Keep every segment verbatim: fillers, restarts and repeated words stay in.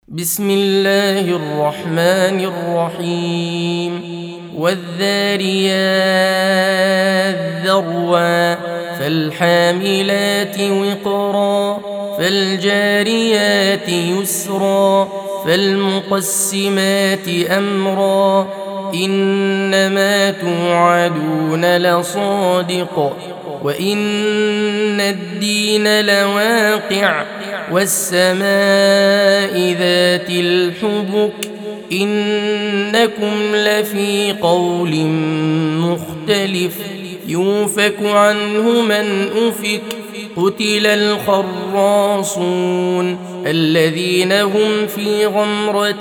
بسم الله الرحمن الرحيم والذاريات ذروا فالحاملات وقرا فالجاريات يسرا فالمقسمات أمرا إنما توعدون لصادق وإن الدين لواقع والسماء ذات الحبك إنكم لفي قول مختلف يوفك عنه من أفك قتل الخراصون الذين هم في غمرة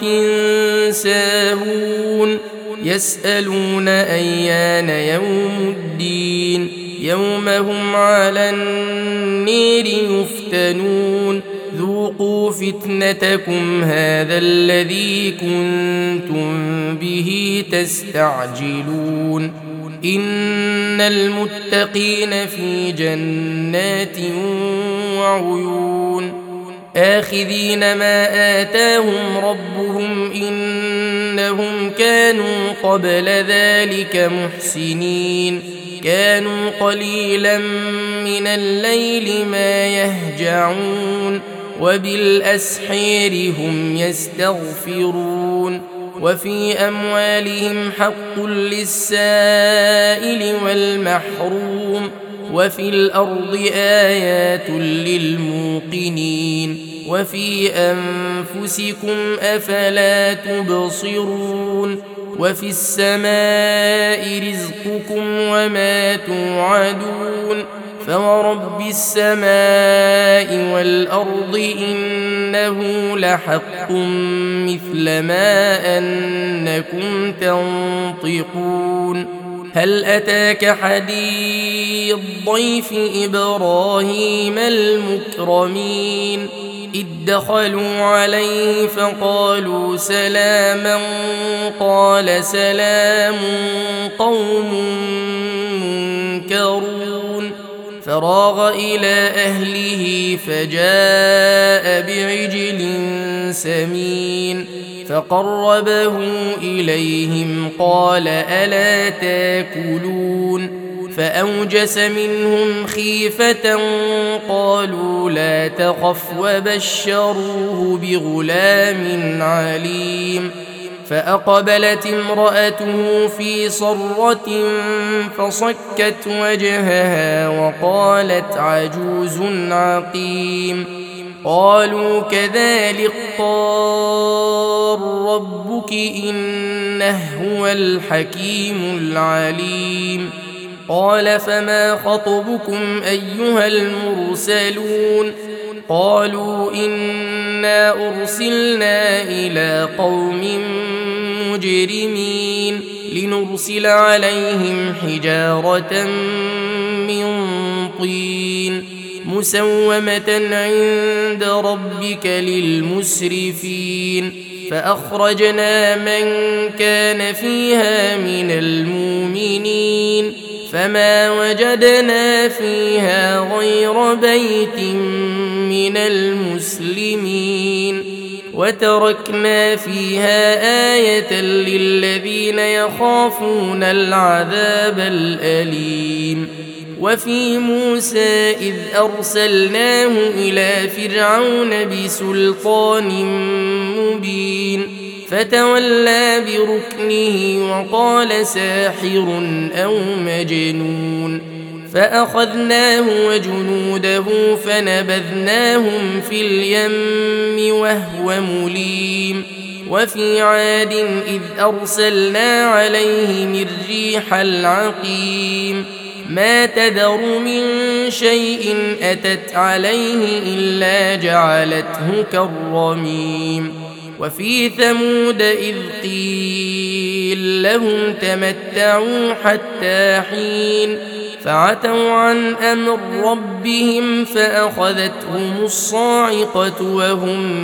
ساهون يسألون أيان يوم الدين يوم هم على النير يفتنون ذوقوا فتنتكم هذا الذي كنتم به تستعجلون إن المتقين في جنات وعيون آخذين ما آتاهم ربهم إنهم كانوا قبل ذلك محسنين كانوا قليلا من الليل ما يهجعون وبالأسحير هم يستغفرون وفي أموالهم حق للسائل والمحروم وفي الأرض آيات للموقنين وفي أنفسكم أفلا تبصرون وفي السماء رزقكم وما توعدون فورب السماء والأرض إنه لحق مثل ما أنكم تنطقون هل أتاك حديث ضيف إبراهيم المكرمين إذ دخلوا عليه فقالوا سلاما قال سلام قوم منكرون فراغ إلى أهله فجاء بعجل سمين فقربه إليهم قال ألا تاكلون فأوجس منهم خيفة قالوا لا تخف وبشروه بغلام عليم فأقبلت امرأته في صرة فصكت وجهها وقالت عجوز عقيم قالوا كذلك قال ربك إنه هو الحكيم العليم قال فما خطبكم أيها المرسلون قالوا إنا أرسلنا إلى قوم مجرمين لنرسل عليهم حجارة من طين مسومة عند ربك للمسرفين فأخرجنا من كان فيها من المؤمنين فما وجدنا فيها غير بيت من المسلمين وتركنا فيها آية للذين يخافون العذاب الأليم وفي موسى إذ أرسلناه إلى فرعون بسلطان مبين فتولى بركنه وقال ساحر أو مجنون فأخذناه وجنوده فنبذناهم في اليم وهو مليم وفي عاد إذ أرسلنا عليهم الريح العقيم ما تذر من شيء أتت عليه إلا جعلته كالرميم وفي ثمود إذ قيل لهم تمتعوا حتى حين فعتوا عن أمر ربهم فأخذتهم الصاعقة وهم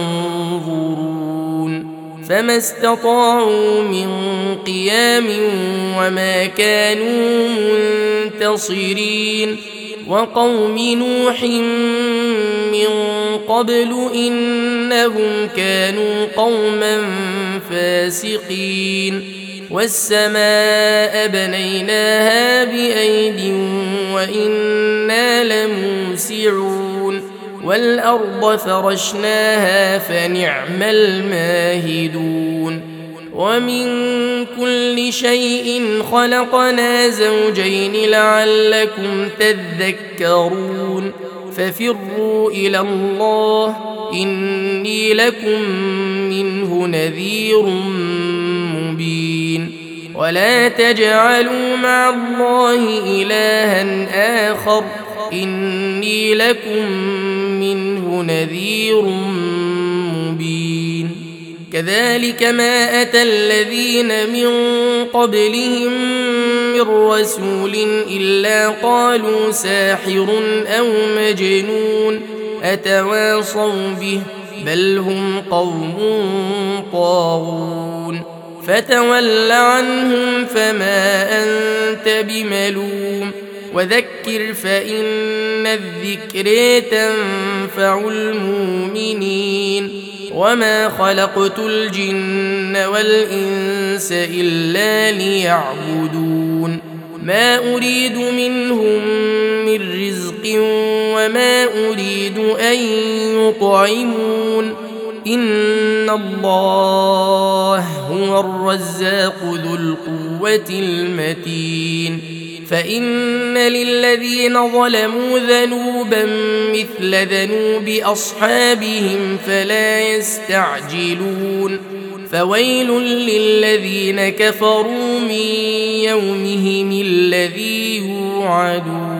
ينظرون فما استطاعوا من قيام وما كانوا منتصرين وقوم نوح من قبل إنهم كانوا قوما فاسقين والسماء بنيناها بأيد وإنا لموسعون والأرض فرشناها فنعم الماهدون ومن كل شيء خلقنا زوجين لعلكم تذكرون ففروا إلى الله إني لكم منه نذير مبين ولا تجعلوا مع الله إلها آخر إني لكم منه نذير مبين كذلك ما أتى الذين من قبلهم من رسول إلا قالوا ساحر أو مجنون أتواصوا به بل هم قوم طاغون فتول عنهم فما أنت بملوم وذكر فإن الذكر تنفع المؤمنين وما خلقت الجن والإنس إلا ليعبدون ما أريد منهم من رزق وما أريد أن يطعمون إن الله هو الرزاق ذو القوة المتين فإن للذين ظلموا ذنوبا مثل ذنوب أصحابهم فلا يستعجلون فويل للذين كفروا من يومهم الذي يوعدون